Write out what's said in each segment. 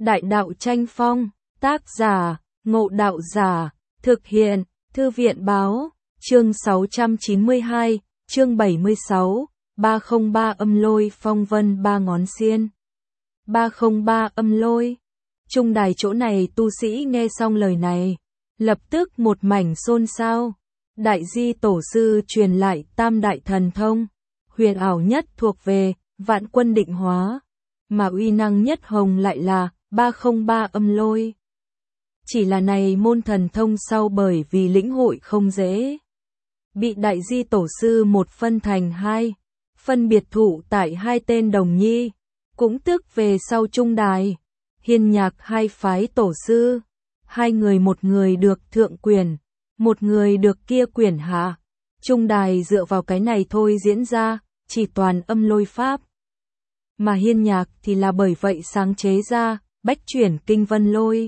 Đại đạo tranh phong, tác giả, Ngộ Đạo Giả, thực hiện, Thư viện báo, chương 692, chương 76, 303 âm lôi phong vân ba ngón xiên. 303 âm lôi. Trung đài chỗ này tu sĩ nghe xong lời này, lập tức một mảnh xôn xao. Đại di tổ sư truyền lại tam đại thần thông, huyền ảo nhất thuộc về vạn quân định hóa, mà uy năng nhất hồng lại là 303 âm lôi. Chỉ là này môn thần thông sau bởi vì lĩnh hội không dễ, bị đại di tổ sư một phân thành hai, phân biệt thụ tại hai tên đồng nhi, cũng tức về sau trung đài, hiên nhạc hai phái tổ sư, hai người một người được thượng quyền, một người được kia quyền hạ. Trung đài dựa vào cái này thôi diễn ra, chỉ toàn âm lôi pháp. Mà hiên nhạc thì là bởi vậy sáng chế ra, bách chuyển kinh vân lôi.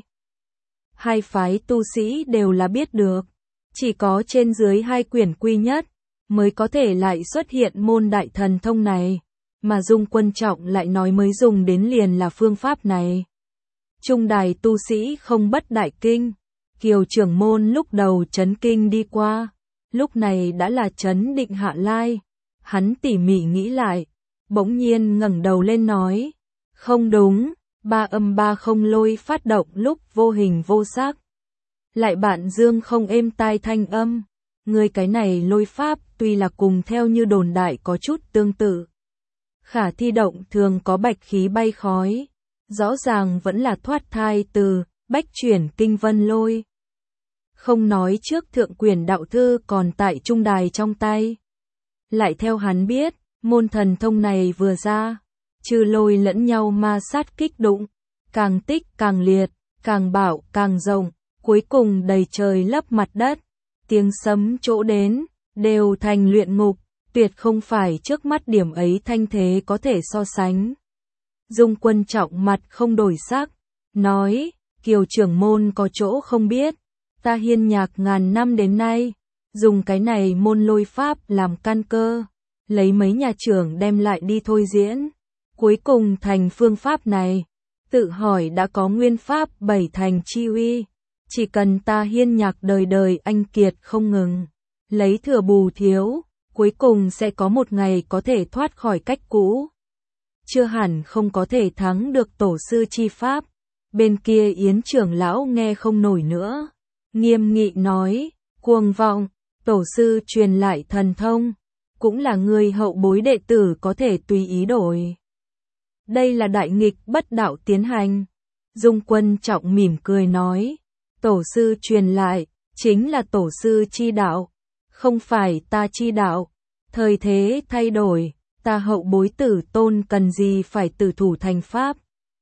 Hai phái tu sĩ đều là biết được, chỉ có trên dưới hai quyển quy nhất, mới có thể lại xuất hiện môn đại thần thông này, mà Dung Quân Trọng lại nói mới dùng đến liền là phương pháp này. Trung đài tu sĩ không bất đại kinh, Kiều trưởng môn lúc đầu chấn kinh đi qua, lúc này đã là chấn định hạ lai, hắn tỉ mỉ nghĩ lại, bỗng nhiên ngẩng đầu lên nói, không đúng, ba âm ba không lôi phát động lúc vô hình vô sắc. Lại bạn dương không êm tai thanh âm, người cái này lôi pháp tuy là cùng theo như đồn đại có chút tương tự. Khả thi động thường có bạch khí bay khói, rõ ràng vẫn là thoát thai từ bách chuyển kinh vân lôi. Không nói trước thượng quyền đạo thư còn tại trung đài trong tay. Lại theo hắn biết, môn thần thông này vừa ra, trừ lôi lẫn nhau ma sát kích đụng, càng tích càng liệt, càng bạo càng rộng, cuối cùng đầy trời lấp mặt đất, tiếng sấm chỗ đến, đều thành luyện ngục, tuyệt không phải trước mắt điểm ấy thanh thế có thể so sánh. Dung Quân Trọng mặt không đổi sắc, nói, Kiều trưởng môn có chỗ không biết, ta hiên nhạc ngàn năm đến nay, dùng cái này môn lôi pháp làm căn cơ, lấy mấy nhà trưởng đem lại đi thôi diễn, cuối cùng thành phương pháp này, tự hỏi đã có nguyên pháp bảy thành chi uy, chỉ cần ta hiên nhạc đời đời anh kiệt không ngừng, lấy thừa bù thiếu, cuối cùng sẽ có một ngày có thể thoát khỏi cách cũ. Chưa hẳn không có thể thắng được tổ sư chi pháp. Bên kia Yến trưởng lão nghe không nổi nữa, nghiêm nghị nói, cuồng vọng, tổ sư truyền lại thần thông, cũng là người hậu bối đệ tử có thể tùy ý đổi. Đây là đại nghịch bất đạo tiến hành. Dung Quân Trọng mỉm cười nói, tổ sư truyền lại, chính là tổ sư chi đạo, không phải ta chi đạo. Thời thế thay đổi, ta hậu bối tử tôn cần gì phải tử thủ thành pháp.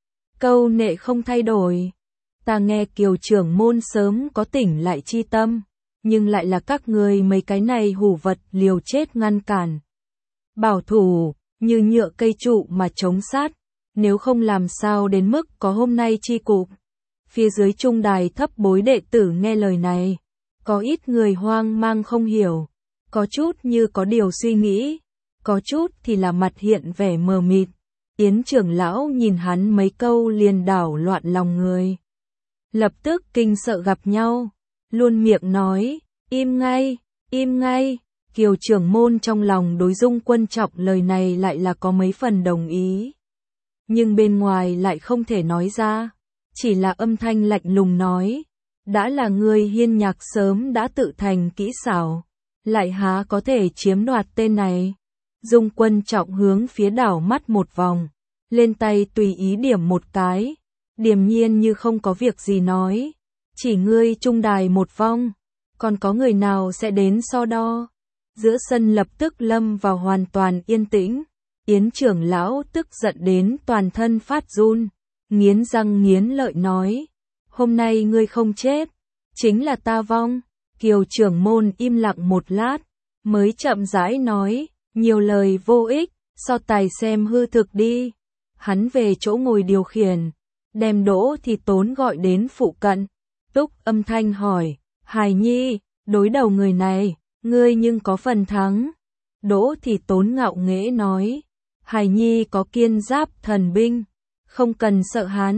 Câu nệ không thay đổi. Ta nghe Kiều trưởng môn sớm có tỉnh lại chi tâm, nhưng lại là các người mấy cái này hủ vật liều chết ngăn cản. Bảo thủ, như nhựa cây trụ mà chống sát, nếu không làm sao đến mức có hôm nay chi cục. Phía dưới trung đài thấp bối đệ tử nghe lời này, có ít người hoang mang không hiểu, có chút như có điều suy nghĩ, có chút thì là mặt hiện vẻ mờ mịt. Yến trưởng lão nhìn hắn mấy câu liền đảo loạn lòng người. Lập tức kinh sợ gặp nhau, luôn miệng nói, im ngay, im ngay. Kiều trưởng môn trong lòng đối Dung Quân Trọng lời này lại là có mấy phần đồng ý. Nhưng bên ngoài lại không thể nói ra, chỉ là âm thanh lạnh lùng nói, đã là người hiên nhạc sớm đã tự thành kỹ xảo, lại há có thể chiếm đoạt tên này. Dung Quân Trọng hướng phía đảo mắt một vòng, lên tay tùy ý điểm một cái, điềm nhiên như không có việc gì nói, chỉ ngươi trung đài một vong, còn có người nào sẽ đến so đo. Giữa sân lập tức lâm vào hoàn toàn yên tĩnh, Yến trưởng lão tức giận đến toàn thân phát run, nghiến răng nghiến lợi nói, hôm nay ngươi không chết, chính là ta vong. Kiều trưởng môn im lặng một lát, mới chậm rãi nói, nhiều lời vô ích, so tài xem hư thực đi. Hắn về chỗ ngồi điều khiển, đem Đỗ Thì Tốn gọi đến phụ cận, túc âm thanh hỏi, Hài Nhi, đối đầu người này, ngươi nhưng có phần thắng. Đỗ Thì Tốn ngạo nghễ nói, Hài Nhi có kiên giáp thần binh, không cần sợ hắn,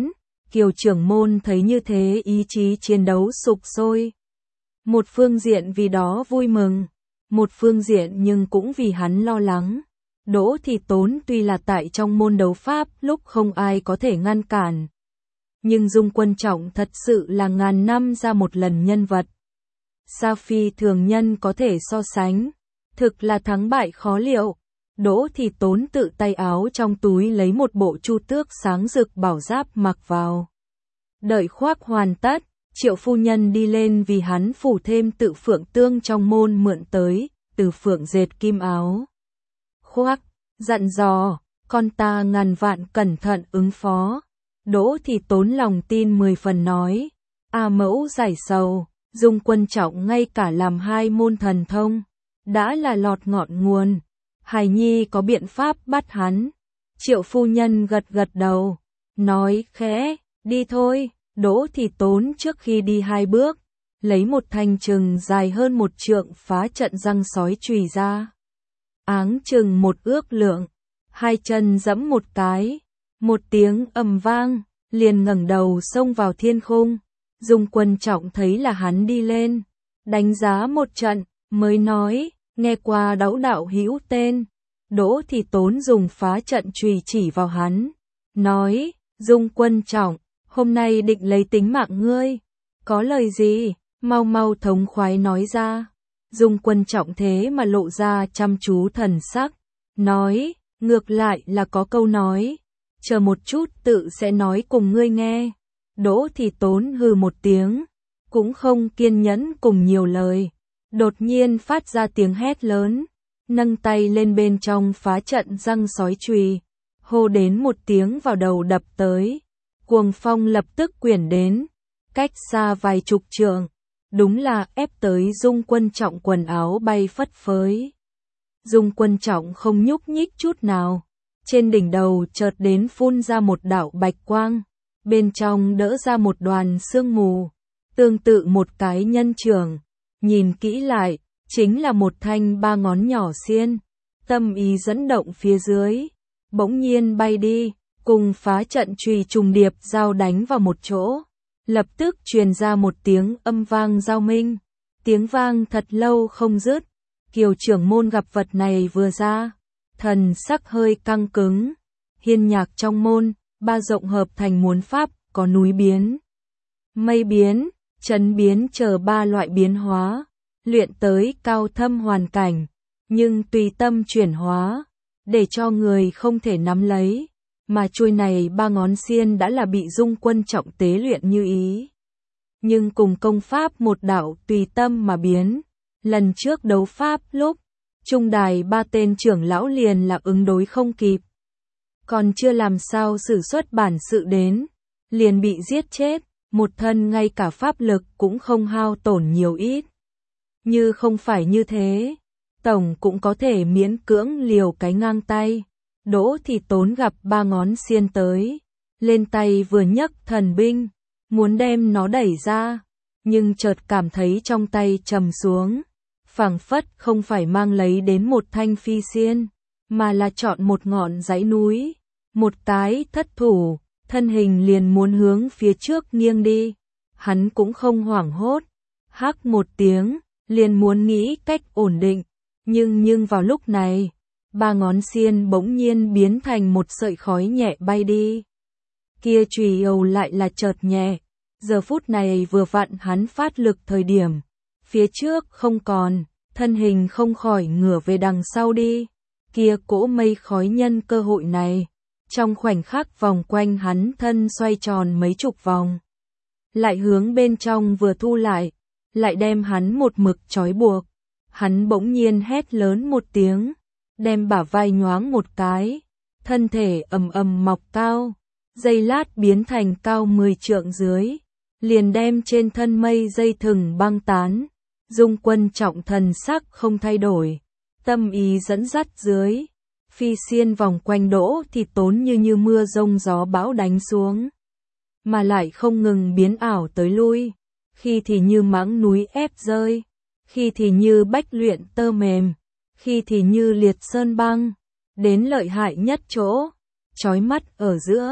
Kiều trưởng môn thấy như thế ý chí chiến đấu sục sôi. Một phương diện vì đó vui mừng, một phương diện nhưng cũng vì hắn lo lắng. Đỗ Thị Tốn tuy là tại trong môn đấu pháp lúc không ai có thể ngăn cản. Nhưng Dung Quân Trọng thật sự là ngàn năm ra một lần nhân vật. Sa phi thường nhân có thể so sánh, thực là thắng bại khó liệu. Đỗ Thị Tốn tự tay áo trong túi lấy một bộ chu tước sáng rực bảo giáp mặc vào. Đợi khoác hoàn tất, Triệu phu nhân đi lên vì hắn phủ thêm tự phượng tương trong môn mượn tới, từ phượng dệt kim áo. Khoác, dặn dò, con ta ngàn vạn cẩn thận ứng phó. Đỗ Thị Tốn lòng tin 10 phần nói, A mẫu giải sầu, Dung Quân Trọng ngay cả làm 2 môn thần thông, đã là lọt ngọn nguồn. Hài nhi có biện pháp bắt hắn. Triệu phu nhân gật gật đầu, nói khẽ, đi thôi. Đỗ Thị Tốn trước khi đi 2 bước, lấy một thanh chừng dài hơn 1 trượng phá trận răng sói chùy ra. Áng chừng 1 ước lượng, 2 chân giẫm một cái, một tiếng ầm vang, liền ngẩng đầu xông vào thiên khung. Dung Quân Trọng thấy là hắn đi lên, đánh giá một trận, mới nói, nghe qua Đỗ đạo hữu tên. Đỗ Thị Tốn dùng phá trận chùy chỉ vào hắn, nói, Dung Quân Trọng, hôm nay định lấy tính mạng ngươi, có lời gì, mau mau thống khoái nói ra. Dung Quân Trọng thế mà lộ ra chăm chú thần sắc, nói, ngược lại là có câu nói, chờ một chút tự sẽ nói cùng ngươi nghe. Đỗ Thị Tốn hừ một tiếng, cũng không kiên nhẫn cùng nhiều lời, đột nhiên phát ra tiếng hét lớn, nâng tay lên bên trong phá trận răng sói chùy, hô đến một tiếng vào đầu đập tới. Cuồng phong lập tức quyển đến, cách xa vài chục trượng, đúng là ép tới Dung Quân Trọng quần áo bay phất phới. Dung Quân Trọng không nhúc nhích chút nào, trên đỉnh đầu chợt đến phun ra một đạo bạch quang, bên trong đỡ ra một đoàn sương mù, tương tự một cái nhân chưởng, nhìn kỹ lại, chính là một thanh 3 ngón nhỏ xiên, tâm ý dẫn động phía dưới, bỗng nhiên bay đi. Cùng phá trận chùy trùng điệp giao đánh vào một chỗ, lập tức truyền ra một tiếng âm vang giao minh, tiếng vang thật lâu không dứt. Kiều trưởng môn gặp vật này vừa ra, thần sắc hơi căng cứng. Hiên nhạc trong môn, 3 rộng hợp thành muốn pháp, có núi biến, mây biến, chấn biến chờ 3 loại biến hóa, luyện tới cao thâm hoàn cảnh, nhưng tùy tâm chuyển hóa, để cho người không thể nắm lấy. Mà chuôi này 3 ngón xiên đã là bị Dung Quân Trọng tế luyện như ý. Nhưng cùng công pháp một đạo tùy tâm mà biến. Lần trước đấu pháp lúc, trung đài 3 tên trưởng lão liền là ứng đối không kịp. Còn chưa làm sao sử xuất bản sự đến, liền bị giết chết, một thân ngay cả pháp lực cũng không hao tổn nhiều ít. Như không phải như thế, tổng cũng có thể miễn cưỡng liều cái ngang tay. Đỗ Thị Tốn gặp 3 ngón xiên tới, lên tay vừa nhấc thần binh, muốn đem nó đẩy ra, nhưng chợt cảm thấy trong tay trầm xuống, phảng phất không phải mang lấy đến một thanh phi xiên, mà là chọn một ngọn dãy núi, một cái thất thủ, thân hình liền muốn hướng phía trước nghiêng đi. Hắn cũng không hoảng hốt, hắc một tiếng, liền muốn nghĩ cách ổn định, nhưng vào lúc này, 3 ngón xiên bỗng nhiên biến thành một sợi khói nhẹ bay đi. Kia chùy ầu lại là chợt nhẹ, giờ phút này vừa vặn hắn phát lực thời điểm, phía trước không còn, thân hình không khỏi ngửa về đằng sau đi. Kia cỗ mây khói nhân cơ hội này, trong khoảnh khắc vòng quanh hắn thân xoay tròn mấy chục vòng, lại hướng bên trong vừa thu lại đem hắn một mực trói buộc. Hắn bỗng nhiên hét lớn một tiếng, đem bả vai nhoáng một cái, thân thể ầm ầm mọc cao, giây lát biến thành cao 10 trượng dưới, liền đem trên thân mây dây thừng băng tán. Dung Quân Trọng thần sắc không thay đổi, tâm ý dẫn dắt dưới, phi xiên vòng quanh Đỗ Thị Tốn như mưa rông gió bão đánh xuống, mà lại không ngừng biến ảo tới lui, khi thì như mãng núi ép rơi, khi thì như bách luyện tơ mềm, khi thì như liệt sơn băng, đến lợi hại nhất chỗ, chói mắt ở giữa,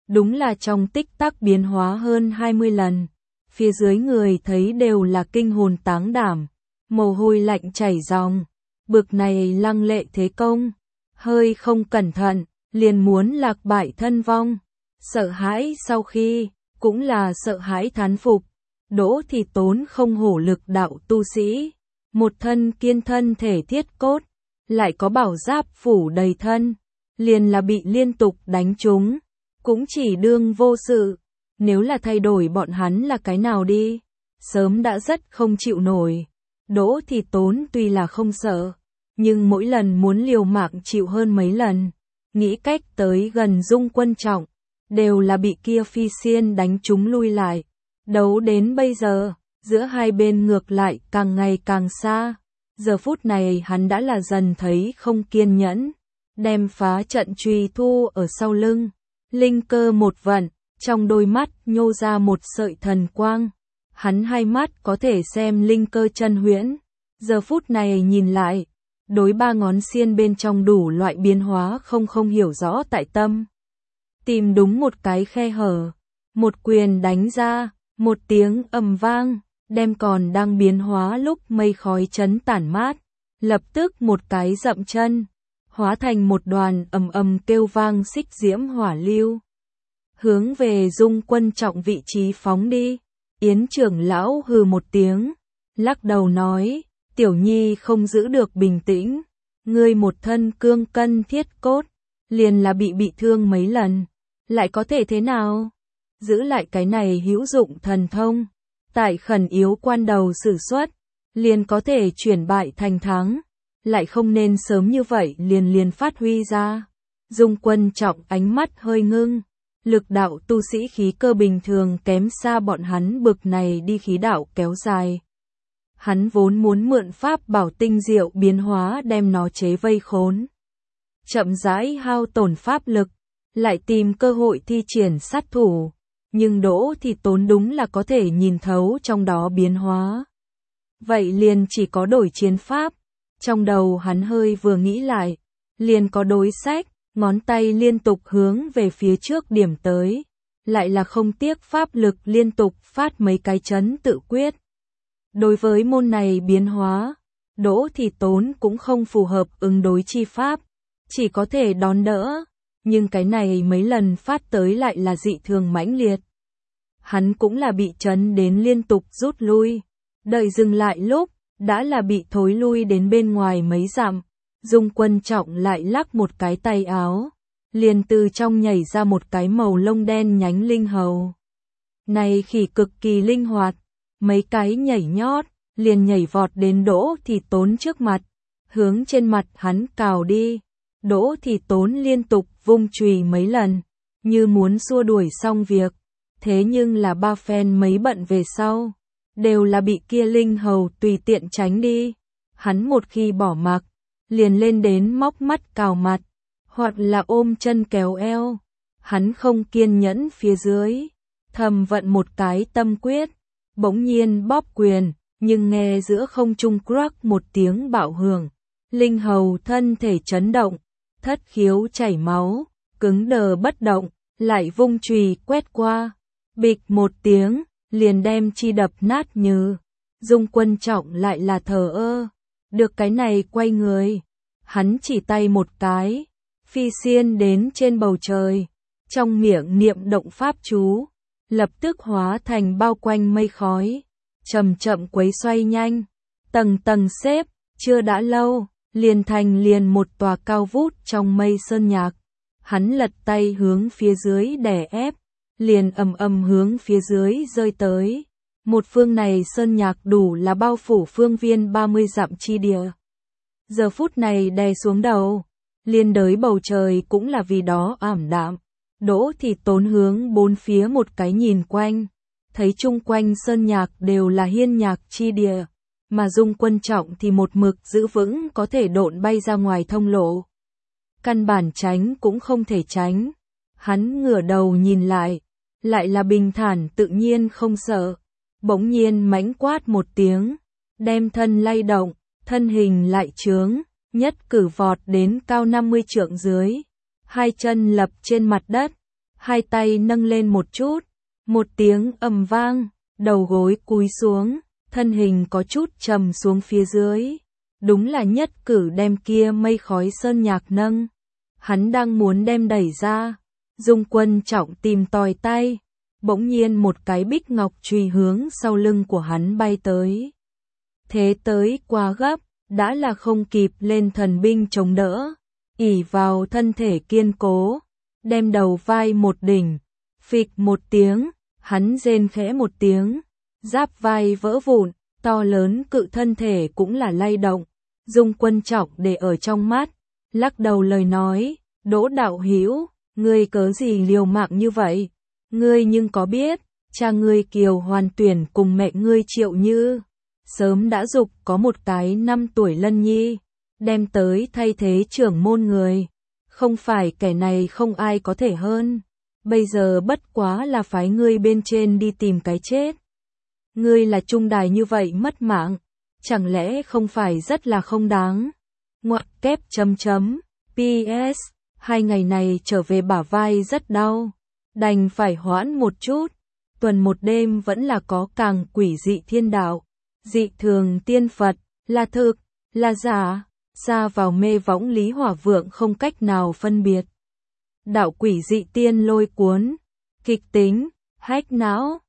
Đúng là trong tích tắc biến hóa hơn 20 lần. Phía dưới người thấy đều là kinh hồn táng đảm, mồ hôi lạnh chảy ròng. Bực này lăng lệ thế công, hơi không cẩn thận, liền muốn lạc bại thân vong. Sợ hãi sau khi, cũng là sợ hãi thán phục. Đỗ Thị Tốn không hổ lực đạo tu sĩ, một thân kiên thân thể thiết cốt, lại có bảo giáp phủ đầy thân, liền là bị liên tục đánh trúng, cũng chỉ đương vô sự. Nếu là thay đổi bọn hắn là cái nào đi, sớm đã rất không chịu nổi. Đỗ Thị Tốn tuy là không sợ, nhưng mỗi lần muốn liều mạng chịu hơn mấy lần, nghĩ cách tới gần Dung Quân Trọng, đều là bị kia phi xiên đánh trúng lui lại. Đấu đến bây giờ, giữa hai bên ngược lại càng ngày càng xa. Giờ phút này hắn đã là dần thấy không kiên nhẫn, đem phá trận chùy thu ở sau lưng. Linh cơ một vận, trong đôi mắt nhô ra một sợi thần quang. Hắn hai mắt có thể xem linh cơ chân huyễn. Giờ phút này nhìn lại, đối ba ngón xiên bên trong đủ loại biến hóa không hiểu rõ tại tâm. Tìm đúng một cái khe hở, một quyền đánh ra, một tiếng ầm vang, đem còn đang biến hóa lúc mây khói chấn tản mát, lập tức một cái dậm chân, hóa thành một đoàn ầm ầm kêu vang xích diễm hỏa lưu, hướng về Dung Quân Trọng vị trí phóng đi. Yến trưởng lão hừ một tiếng, lắc đầu nói, tiểu nhi không giữ được bình tĩnh, ngươi một thân cương cân thiết cốt, liền là bị thương mấy lần, lại có thể thế nào? Giữ lại cái này hữu dụng thần thông, tại khẩn yếu quan đầu sử xuất, liền có thể chuyển bại thành thắng, lại không nên sớm như vậy liền phát huy ra. Dung Quân Trọng ánh mắt hơi ngưng, lực đạo tu sĩ khí cơ bình thường kém xa bọn hắn bực này đi khí đạo kéo dài. Hắn vốn muốn mượn pháp bảo tinh diệu biến hóa đem nó chế vây khốn. Chậm rãi hao tổn pháp lực, lại tìm cơ hội thi triển sát thủ. Nhưng Đỗ Thị Tốn đúng là có thể nhìn thấu trong đó biến hóa. Vậy liền chỉ có đổi chiến pháp. Trong đầu hắn hơi vừa nghĩ lại, liền có đối sách, ngón tay liên tục hướng về phía trước điểm tới. Lại là không tiếc pháp lực liên tục phát mấy cái chấn tự quyết. Đối với môn này biến hóa, Đỗ Thị Tốn cũng không phù hợp ứng đối chi pháp, chỉ có thể đón đỡ. Nhưng cái này mấy lần phát tới lại là dị thường mãnh liệt. Hắn cũng là bị chấn đến liên tục rút lui. Đợi dừng lại lúc, đã là bị thối lui đến bên ngoài mấy dặm. Dung Quân Trọng lại lắc một cái tay áo, liền từ trong nhảy ra một cái màu lông đen nhánh linh hầu. Này khỉ cực kỳ linh hoạt, mấy cái nhảy nhót, liền nhảy vọt đến Đỗ Thị Tốn trước mặt, hướng trên mặt hắn cào đi. Đỗ Thị Tốn liên tục vung chùy mấy lần, như muốn xua đuổi xong việc. Thế nhưng là ba phen mấy bận về sau, đều là bị kia linh hầu tùy tiện tránh đi. Hắn một khi bỏ mặc, liền lên đến móc mắt cào mặt, hoặc là ôm chân kéo eo. Hắn không kiên nhẫn phía dưới, thầm vận một cái tâm quyết, bỗng nhiên bóp quyền, nhưng nghe giữa không trung crack một tiếng bạo hưởng. Linh hầu thân thể chấn động, thất khiếu chảy máu, cứng đờ bất động, lại vung chùy quét qua. Bịch một tiếng, liền đem chi đập nát như. Dung Quân Trọng lại là thờ ơ. Được cái này quay người. Hắn chỉ tay một cái. Phi xiên đến trên bầu trời. Trong miệng niệm động pháp chú. Lập tức hóa thành bao quanh mây khói. Chậm chậm quấy xoay nhanh. Tầng tầng xếp, chưa đã lâu. Liền thành liền một tòa cao vút trong mây sơn nhạc. Hắn lật tay hướng phía dưới đè ép. Liền ầm ầm hướng phía dưới rơi tới. Một phương này sơn nhạc đủ là bao phủ phương viên 30 dặm chi địa. Giờ phút này đè xuống đầu, liên đới bầu trời cũng là vì đó ảm đạm. Đỗ Thị Tốn hướng bốn phía một cái nhìn quanh, thấy chung quanh sơn nhạc đều là hiên nhạc chi địa, mà Dung Quân Trọng thì một mực giữ vững có thể độn bay ra ngoài thông lộ. Căn bản tránh cũng không thể tránh. Hắn ngửa đầu nhìn lại là bình thản tự nhiên không sợ. Bỗng nhiên mãnh quát một tiếng, đem thân lay động, thân hình lại chướng, nhất cử vọt đến cao 50 trượng dưới. Hai chân lập trên mặt đất, hai tay nâng lên một chút, một tiếng ầm vang, đầu gối cúi xuống, thân hình có chút trầm xuống phía dưới. Đúng là nhất cử đem kia mây khói sơn nhạc nâng. Hắn đang muốn đem đẩy ra, Dung Quân Trọng tìm tòi tay, bỗng nhiên một cái bích ngọc chùy hướng sau lưng của hắn bay tới. Thế tới quá gấp, đã là không kịp lên thần binh chống đỡ, ỷ vào thân thể kiên cố, đem đầu vai một đỉnh, phịch một tiếng, hắn rên khẽ một tiếng, giáp vai vỡ vụn, to lớn cự thân thể cũng là lay động. Dung Quân Trọng để ở trong mắt, lắc đầu lời nói, Đỗ đạo hữu, ngươi cớ gì liều mạng như vậy? Ngươi nhưng có biết, cha ngươi Kiều Hoàn Tuyển cùng mẹ ngươi Triệu Như, sớm đã dục có một cái 5 tuổi lân nhi, đem tới thay thế trưởng môn người. Không phải kẻ này không ai có thể hơn. Bây giờ bất quá là phái ngươi bên trên đi tìm cái chết. Ngươi là trung đài như vậy mất mạng, chẳng lẽ không phải rất là không đáng? Ngoặc kép chấm chấm, PS, 2 ngày này trở về bả vai rất đau, đành phải hoãn một chút. Tuần một đêm vẫn là có càng quỷ dị thiên đạo, dị thường tiên Phật, là thực, là giả, xa vào mê võng Lý Hỏa Vượng không cách nào phân biệt. Đạo quỷ dị tiên lôi cuốn, kịch tính, hách não,